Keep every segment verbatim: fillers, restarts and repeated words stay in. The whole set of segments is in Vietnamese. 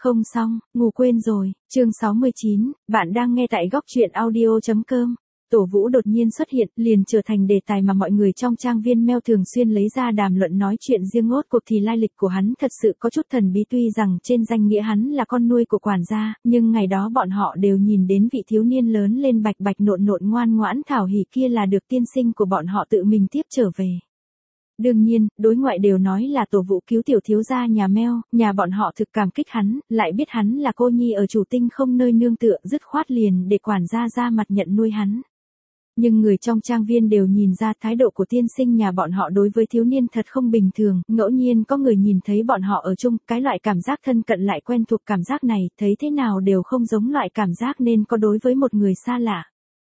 Không xong, ngủ quên rồi, chương sáu mươi chín, bạn đang nghe tại góc truyện audio chấm com. Tổ Vũ đột nhiên xuất hiện, liền trở thành đề tài mà mọi người trong trang viên mail thường xuyên lấy ra đàm luận nói chuyện riêng. Ngốt cuộc thì lai lịch của hắn thật sự có chút thần bí, tuy rằng trên danh nghĩa hắn là con nuôi của quản gia, nhưng ngày đó bọn họ đều nhìn đến vị thiếu niên lớn lên bạch bạch nộn nộn ngoan ngoãn thảo hỉ kia là được tiên sinh của bọn họ tự mình tiếp trở về. Đương nhiên, đối ngoại đều nói là Tổ Vũ cứu tiểu thiếu gia nhà Meo, nhà bọn họ thực cảm kích hắn, lại biết hắn là cô nhi ở chủ tinh không nơi nương tựa, dứt khoát liền để quản gia ra mặt nhận nuôi hắn. Nhưng người trong trang viên đều nhìn ra thái độ của tiên sinh nhà bọn họ đối với thiếu niên thật không bình thường, ngẫu nhiên có người nhìn thấy bọn họ ở chung, cái loại cảm giác thân cận lại quen thuộc, cảm giác này, thấy thế nào đều không giống loại cảm giác nên có đối với một người xa lạ.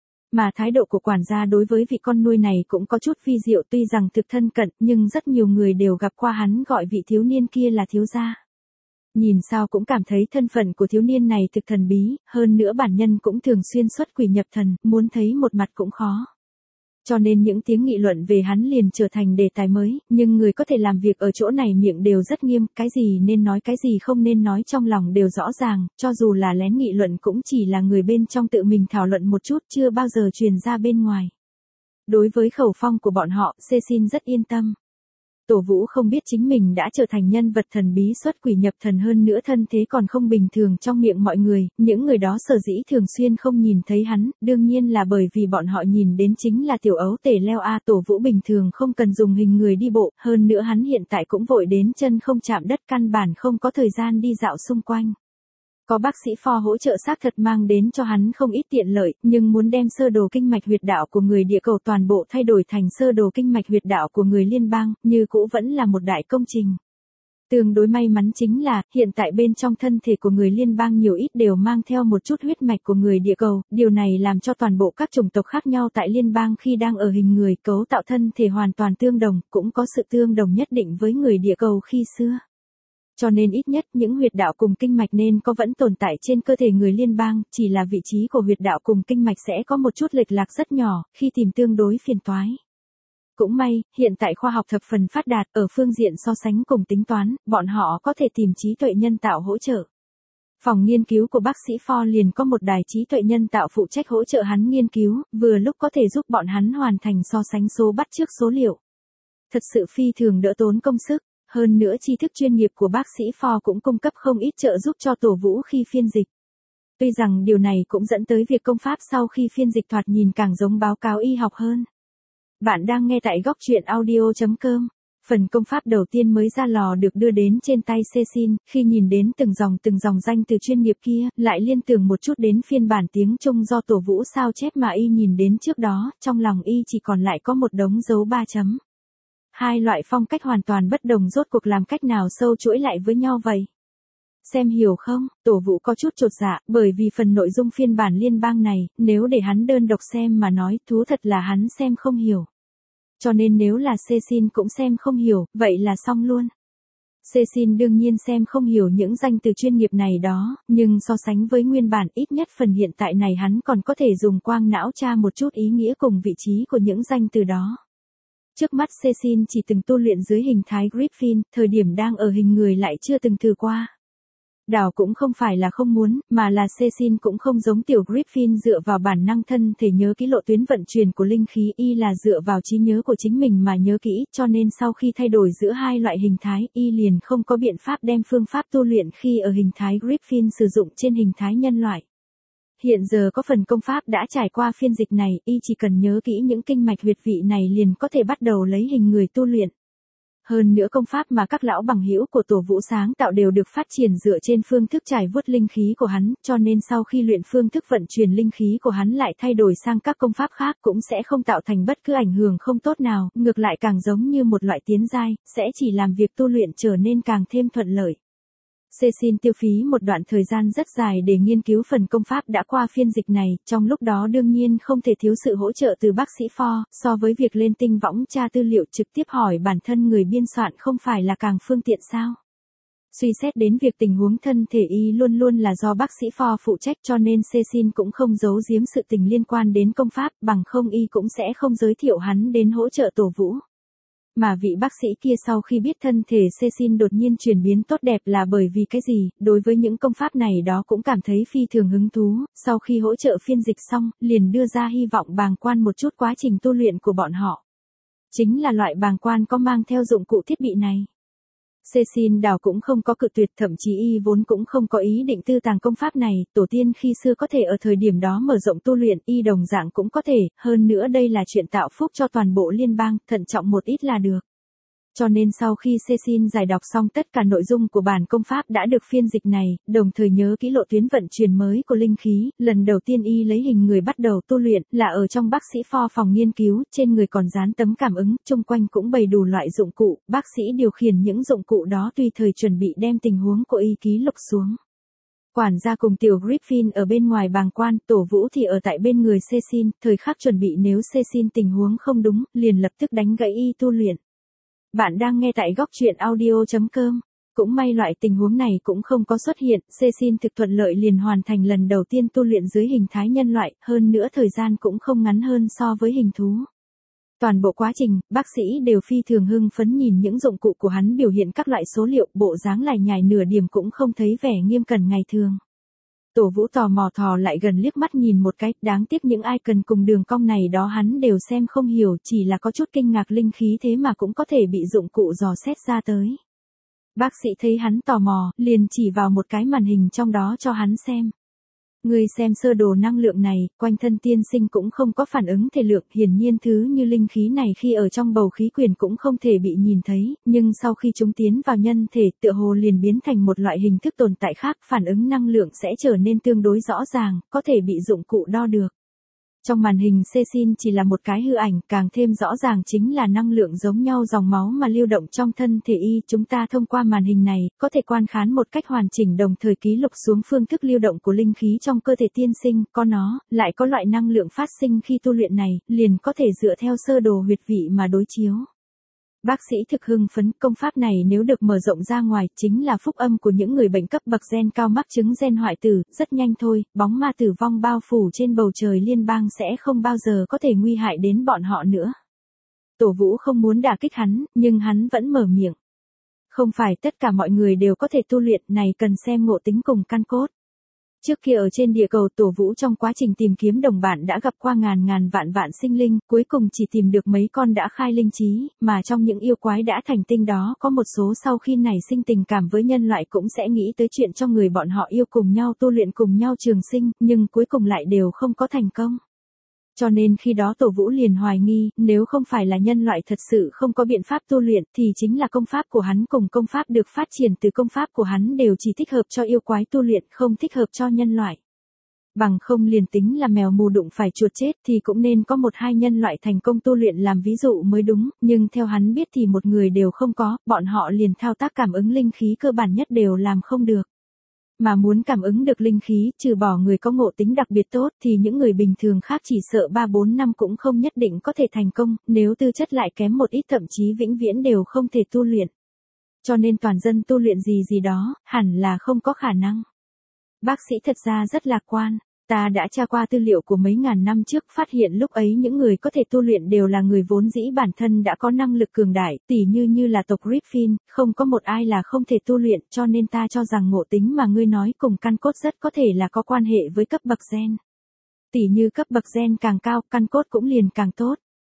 Mà thái độ của quản gia đối với vị con nuôi này cũng có chút vi diệu, tuy rằng thực thân cận, nhưng rất nhiều người đều gặp qua hắn gọi vị thiếu niên kia là thiếu gia. Nhìn sao cũng cảm thấy thân phận của thiếu niên này thực thần bí, hơn nữa bản nhân cũng thường xuyên xuất quỷ nhập thần, muốn thấy một mặt cũng khó. Cho nên những tiếng nghị luận về hắn liền trở thành đề tài mới, nhưng người có thể làm việc ở chỗ này miệng đều rất nghiêm, cái gì nên nói cái gì không nên nói trong lòng đều rõ ràng, cho dù là lén nghị luận cũng chỉ là người bên trong tự mình thảo luận một chút, chưa bao giờ truyền ra bên ngoài. Đối với khẩu phong của bọn họ, Cecil rất yên tâm. Tổ Vũ không biết chính mình đã trở thành nhân vật thần bí xuất quỷ nhập thần, hơn nữa thân thế còn không bình thường trong miệng mọi người, những người đó sở dĩ thường xuyên không nhìn thấy hắn, đương nhiên là bởi vì bọn họ nhìn đến chính là tiểu ấu tể leo a. Tổ Vũ bình thường không cần dùng hình người đi bộ, hơn nữa hắn hiện tại cũng vội đến chân không chạm đất, căn bản không có thời gian đi dạo xung quanh. Có bác sĩ Pho hỗ trợ xác thật mang đến cho hắn không ít tiện lợi, nhưng muốn đem sơ đồ kinh mạch huyệt đạo của người địa cầu toàn bộ thay đổi thành sơ đồ kinh mạch huyệt đạo của người liên bang, như cũ vẫn là một đại công trình. Tương đối may mắn chính là, hiện tại bên trong thân thể của người liên bang nhiều ít đều mang theo một chút huyết mạch của người địa cầu, điều này làm cho toàn bộ các chủng tộc khác nhau tại liên bang khi đang ở hình người cấu tạo thân thể hoàn toàn tương đồng, cũng có sự tương đồng nhất định với người địa cầu khi xưa. Cho nên ít nhất những huyệt đạo cùng kinh mạch nên có vẫn tồn tại trên cơ thể người liên bang, chỉ là vị trí của huyệt đạo cùng kinh mạch sẽ có một chút lệch lạc rất nhỏ, khi tìm tương đối phiền toái. Cũng may, hiện tại khoa học thập phần phát đạt, ở phương diện so sánh cùng tính toán, bọn họ có thể tìm trí tuệ nhân tạo hỗ trợ. Phòng nghiên cứu của bác sĩ Pho liền có một đài trí tuệ nhân tạo phụ trách hỗ trợ hắn nghiên cứu, vừa lúc có thể giúp bọn hắn hoàn thành so sánh số bắt chước số liệu. Thật sự phi thường đỡ tốn công sức. Hơn nữa tri thức chuyên nghiệp của bác sĩ Pho cũng cung cấp không ít trợ giúp cho Tổ Vũ khi phiên dịch. Tuy rằng điều này cũng dẫn tới việc công pháp sau khi phiên dịch thoạt nhìn càng giống báo cáo y học hơn. Bạn đang nghe tại góc truyện audio chấm com. Phần công pháp đầu tiên mới ra lò được đưa đến trên tay Cecil, khi nhìn đến từng dòng từng dòng danh từ chuyên nghiệp kia, lại liên tưởng một chút đến phiên bản tiếng Trung do Tổ Vũ sao chép mà y nhìn đến trước đó, trong lòng y chỉ còn lại có một đống dấu ba chấm. Hai loại phong cách hoàn toàn bất đồng rốt cuộc làm cách nào sâu chuỗi lại với nhau vậy? Xem hiểu không? Tổ Vũ có chút chột dạ, bởi vì phần nội dung phiên bản liên bang này, nếu để hắn đơn độc xem mà nói, thú thật là hắn xem không hiểu. Cho nên nếu là Cecil cũng xem không hiểu, vậy là xong luôn. Cecil đương nhiên xem không hiểu những danh từ chuyên nghiệp này đó, nhưng so sánh với nguyên bản ít nhất phần hiện tại này hắn còn có thể dùng quang não tra một chút ý nghĩa cùng vị trí của những danh từ đó. Trước mắt Cecil chỉ từng tu luyện dưới hình thái Griffin, thời điểm đang ở hình người lại chưa từng thử qua. Đảo cũng không phải là không muốn, mà là Cecil cũng không giống tiểu Griffin dựa vào bản năng thân thể nhớ kỹ lộ tuyến vận chuyển của linh khí, y là dựa vào trí nhớ của chính mình mà nhớ kỹ, cho nên sau khi thay đổi giữa hai loại hình thái, y liền không có biện pháp đem phương pháp tu luyện khi ở hình thái Griffin sử dụng trên hình thái nhân loại. Hiện giờ có phần công pháp đã trải qua phiên dịch này, y chỉ cần nhớ kỹ những kinh mạch huyệt vị này liền có thể bắt đầu lấy hình người tu luyện. Hơn nữa công pháp mà các lão bằng hữu của Tổ Vũ sáng tạo đều được phát triển dựa trên phương thức trải vuốt linh khí của hắn, cho nên sau khi luyện phương thức vận chuyển linh khí của hắn lại thay đổi sang các công pháp khác cũng sẽ không tạo thành bất cứ ảnh hưởng không tốt nào, ngược lại càng giống như một loại tiến giai, sẽ chỉ làm việc tu luyện trở nên càng thêm thuận lợi. Cecil tiêu phí một đoạn thời gian rất dài để nghiên cứu phần công pháp đã qua phiên dịch này, trong lúc đó đương nhiên không thể thiếu sự hỗ trợ từ bác sĩ Pho, so với việc lên tinh võng tra tư liệu trực tiếp hỏi bản thân người biên soạn không phải là càng phương tiện sao? Suy xét đến việc tình huống thân thể y luôn luôn là do bác sĩ Pho phụ trách, cho nên Cecil cũng không giấu giếm sự tình liên quan đến công pháp, bằng không y cũng sẽ không giới thiệu hắn đến hỗ trợ Tổ Vũ. Mà vị bác sĩ kia sau khi biết thân thể Cecil đột nhiên chuyển biến tốt đẹp là bởi vì cái gì, đối với những công pháp này đó cũng cảm thấy phi thường hứng thú, sau khi hỗ trợ phiên dịch xong, liền đưa ra hy vọng bàng quan một chút quá trình tu luyện của bọn họ. Chính là loại bàng quan có mang theo dụng cụ thiết bị này. Cecil đảo cũng không có cự tuyệt, thậm chí y vốn cũng không có ý định tư tàng công pháp này, tổ tiên khi xưa có thể ở thời điểm đó mở rộng tu luyện, y đồng dạng cũng có thể, hơn nữa đây là chuyện tạo phúc cho toàn bộ liên bang, thận trọng một ít là được. Cho nên sau khi Cecil giải đọc xong tất cả nội dung của bản công pháp đã được phiên dịch này, đồng thời nhớ kỹ lộ tuyến vận chuyển mới của linh khí, lần đầu tiên y lấy hình người bắt đầu tu luyện, là ở trong bác sĩ pho phòng nghiên cứu, trên người còn dán tấm cảm ứng, chung quanh cũng bày đủ loại dụng cụ, bác sĩ điều khiển những dụng cụ đó tùy thời chuẩn bị đem tình huống của y ký lục xuống. Quản gia cùng tiểu Griffin ở bên ngoài bàng quan, Tổ Vũ thì ở tại bên người Cecil, thời khắc chuẩn bị nếu Cecil tình huống không đúng, liền lập tức đánh gãy y tu luyện. Bạn đang nghe tại góc truyện audio chấm com. Cũng may loại tình huống này cũng không có xuất hiện, Cecil thực thuận lợi liền hoàn thành lần đầu tiên tu luyện dưới hình thái nhân loại, hơn nữa thời gian cũng không ngắn hơn so với hình thú. Toàn bộ quá trình, bác sĩ đều phi thường hưng phấn nhìn những dụng cụ của hắn biểu hiện các loại số liệu, bộ dáng lải nhải nửa điểm cũng không thấy vẻ nghiêm cẩn ngày thường. Tổ Vũ tò mò thò lại gần liếc mắt nhìn một cái, đáng tiếc những icon cùng đường cong này đó hắn đều xem không hiểu, chỉ là có chút kinh ngạc linh khí thế mà cũng có thể bị dụng cụ dò xét ra tới. Bác sĩ thấy hắn tò mò, liền chỉ vào một cái màn hình trong đó cho hắn xem. Người xem sơ đồ năng lượng này, quanh thân tiên sinh cũng không có phản ứng thể lượng, hiển nhiên thứ như linh khí này khi ở trong bầu khí quyển cũng không thể bị nhìn thấy, nhưng sau khi chúng tiến vào nhân thể, tựa hồ liền biến thành một loại hình thức tồn tại khác, phản ứng năng lượng sẽ trở nên tương đối rõ ràng, có thể bị dụng cụ đo được. Trong màn hình Cecil chỉ là một cái hư ảnh, càng thêm rõ ràng chính là năng lượng giống nhau dòng máu mà lưu động trong thân thể y. Chúng ta thông qua màn hình này, có thể quan khán một cách hoàn chỉnh đồng thời ký lục xuống phương thức lưu động của linh khí trong cơ thể tiên sinh, có nó, lại có loại năng lượng phát sinh khi tu luyện này, liền có thể dựa theo sơ đồ huyệt vị mà đối chiếu. Bác sĩ thực hưng phấn, công pháp này nếu được mở rộng ra ngoài, chính là phúc âm của những người bệnh cấp bậc gen cao mắc chứng gen hoại tử, rất nhanh thôi, bóng ma tử vong bao phủ trên bầu trời liên bang sẽ không bao giờ có thể nguy hại đến bọn họ nữa. Tổ Vũ không muốn đả kích hắn, nhưng hắn vẫn mở miệng. Không phải tất cả mọi người đều có thể tu luyện, này cần xem ngộ tính cùng căn cốt. Trước kia ở trên địa cầu Tổ Vũ trong quá trình tìm kiếm đồng bạn đã gặp qua ngàn ngàn vạn vạn sinh linh, cuối cùng chỉ tìm được mấy con đã khai linh trí, mà trong những yêu quái đã thành tinh đó có một số sau khi nảy sinh tình cảm với nhân loại cũng sẽ nghĩ tới chuyện cho người bọn họ yêu cùng nhau tu luyện cùng nhau trường sinh, nhưng cuối cùng lại đều không có thành công. Cho nên khi đó Tổ Vũ liền hoài nghi, nếu không phải là nhân loại thật sự không có biện pháp tu luyện thì chính là công pháp của hắn cùng công pháp được phát triển từ công pháp của hắn đều chỉ thích hợp cho yêu quái tu luyện, không thích hợp cho nhân loại. Bằng không liền tính là mèo mù đụng phải chuột chết thì cũng nên có một hai nhân loại thành công tu luyện làm ví dụ mới đúng, nhưng theo hắn biết thì một người đều không có, bọn họ liền thao tác cảm ứng linh khí cơ bản nhất đều làm không được. Mà muốn cảm ứng được linh khí, trừ bỏ người có ngộ tính đặc biệt tốt thì những người bình thường khác chỉ sợ ba bốn năm cũng không nhất định có thể thành công, nếu tư chất lại kém một ít thậm chí vĩnh viễn đều không thể tu luyện. Cho nên toàn dân tu luyện gì gì đó, hẳn là không có khả năng. Bác sĩ thật ra rất lạc quan. Ta đã tra qua tư liệu của mấy ngàn năm trước, phát hiện lúc ấy những người có thể tu luyện đều là người vốn dĩ bản thân đã có năng lực cường đại, tỉ như như là tộc Griffin, không có một ai là không thể tu luyện, cho nên ta cho rằng ngộ tính mà ngươi nói cùng căn cốt rất có thể là có quan hệ với cấp bậc gen. Tỉ như cấp bậc gen càng cao, căn cốt cũng liền càng tốt.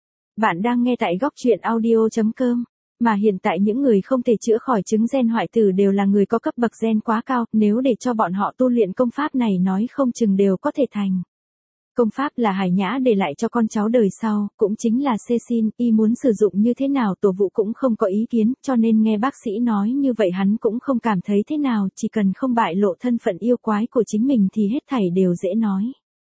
Bạn đang nghe tại góc truyện audio chấm com. Mà hiện tại những người không thể chữa khỏi chứng gen hoại tử đều là người có cấp bậc gen quá cao, nếu để cho bọn họ tu luyện công pháp này nói không chừng đều có thể thành. Công pháp là Hải Nhã để lại cho con cháu đời sau, cũng chính là Cecil, y muốn sử dụng như thế nào Tổ Vũ cũng không có ý kiến, cho nên nghe bác sĩ nói như vậy hắn cũng không cảm thấy thế nào, chỉ cần không bại lộ thân phận yêu quái của chính mình thì hết thảy đều dễ nói.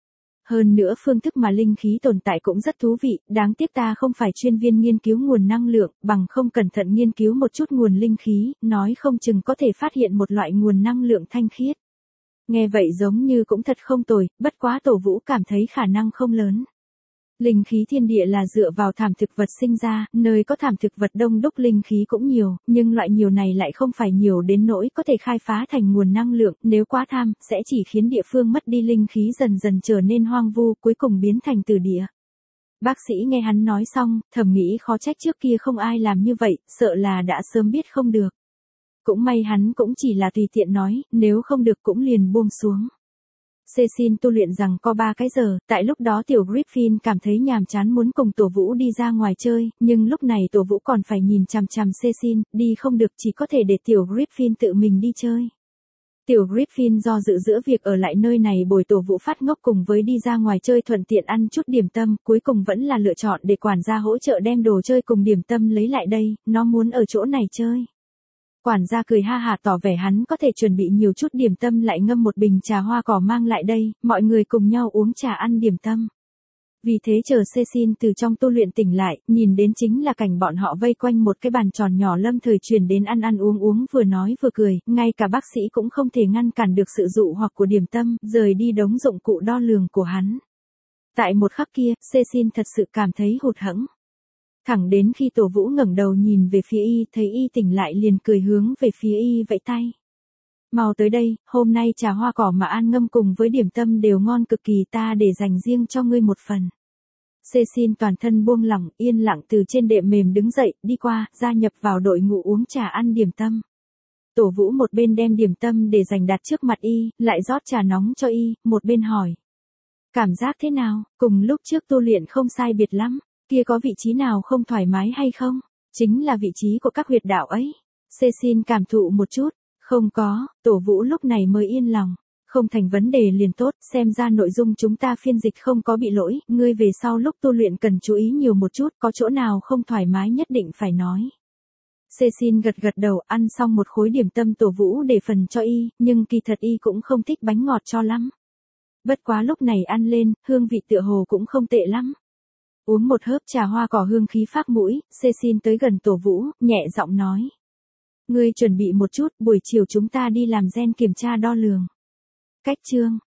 Hơn nữa phương thức mà linh khí tồn tại cũng rất thú vị, đáng tiếc ta không phải chuyên viên nghiên cứu nguồn năng lượng, bằng không cẩn thận nghiên cứu một chút nguồn linh khí, nói không chừng có thể phát hiện một loại nguồn năng lượng thanh khiết. Nghe vậy giống như cũng thật không tồi, bất quá Tổ Vũ cảm thấy khả năng không lớn. Linh khí thiên địa là dựa vào thảm thực vật sinh ra, nơi có thảm thực vật đông đúc linh khí cũng nhiều, nhưng loại nhiều này lại không phải nhiều đến nỗi có thể khai phá thành nguồn năng lượng, nếu quá tham, sẽ chỉ khiến địa phương mất đi linh khí dần dần trở nên hoang vu, cuối cùng biến thành tử địa. Bác sĩ nghe hắn nói xong, thầm nghĩ khó trách trước kia không ai làm như vậy, sợ là đã sớm biết không được. Cũng may hắn cũng chỉ là tùy tiện nói, nếu không được cũng liền buông xuống. Cecil tu luyện rằng có ba cái giờ, tại lúc đó tiểu Griffin cảm thấy nhàm chán muốn cùng Tổ Vũ đi ra ngoài chơi, nhưng lúc này Tổ Vũ còn phải nhìn chằm chằm Cecil, đi không được chỉ có thể để tiểu Griffin tự mình đi chơi. Tiểu Griffin do dự giữa việc ở lại nơi này bồi Tổ Vũ phát ngốc cùng với đi ra ngoài chơi thuận tiện ăn chút điểm tâm, cuối cùng vẫn là lựa chọn để quản gia hỗ trợ đem đồ chơi cùng điểm tâm lấy lại đây, nó muốn ở chỗ này chơi. Quản gia cười ha hả tỏ vẻ hắn có thể chuẩn bị nhiều chút điểm tâm lại ngâm một bình trà hoa cỏ mang lại đây, mọi người cùng nhau uống trà ăn điểm tâm. Vì thế chờ Cecil từ trong tu luyện tỉnh lại, nhìn đến chính là cảnh bọn họ vây quanh một cái bàn tròn nhỏ lâm thời truyền đến ăn ăn uống uống vừa nói vừa cười, ngay cả bác sĩ cũng không thể ngăn cản được sự dụ hoặc của điểm tâm, rời đi đống dụng cụ đo lường của hắn. Tại một khắc kia, Cecil thật sự cảm thấy hụt hẫng. Thẳng đến khi Tổ Vũ ngẩng đầu nhìn về phía y, thấy y tỉnh lại liền cười hướng về phía y vẫy tay. Mau tới đây, hôm nay trà hoa cỏ mà An ngâm cùng với điểm tâm đều ngon cực kỳ, ta để dành riêng cho ngươi một phần. Cecil toàn thân buông lỏng, yên lặng từ trên đệm mềm đứng dậy, đi qua, gia nhập vào đội ngũ uống trà ăn điểm tâm. Tổ Vũ một bên đem điểm tâm để dành đặt trước mặt y, lại rót trà nóng cho y, một bên hỏi. Cảm giác thế nào, cùng lúc trước tu luyện không sai biệt lắm, kia có vị trí nào không thoải mái hay không? Chính là vị trí của các huyệt đạo ấy. Cecil cảm thụ một chút, không có, Tổ Vũ lúc này mới yên lòng. Không thành vấn đề liền tốt, xem ra nội dung chúng ta phiên dịch không có bị lỗi, ngươi về sau lúc tu luyện cần chú ý nhiều một chút, có chỗ nào không thoải mái nhất định phải nói. Cecil gật gật đầu, ăn xong một khối điểm tâm Tổ Vũ để phần cho y, nhưng kỳ thật y cũng không thích bánh ngọt cho lắm. Bất quá lúc này ăn lên, hương vị tựa hồ cũng không tệ lắm. Uống một hớp trà hoa cỏ hương khí phác mũi, Cecil tới gần Tổ Vũ, nhẹ giọng nói. Ngươi chuẩn bị một chút, buổi chiều chúng ta đi làm gen kiểm tra đo lường. Cách chương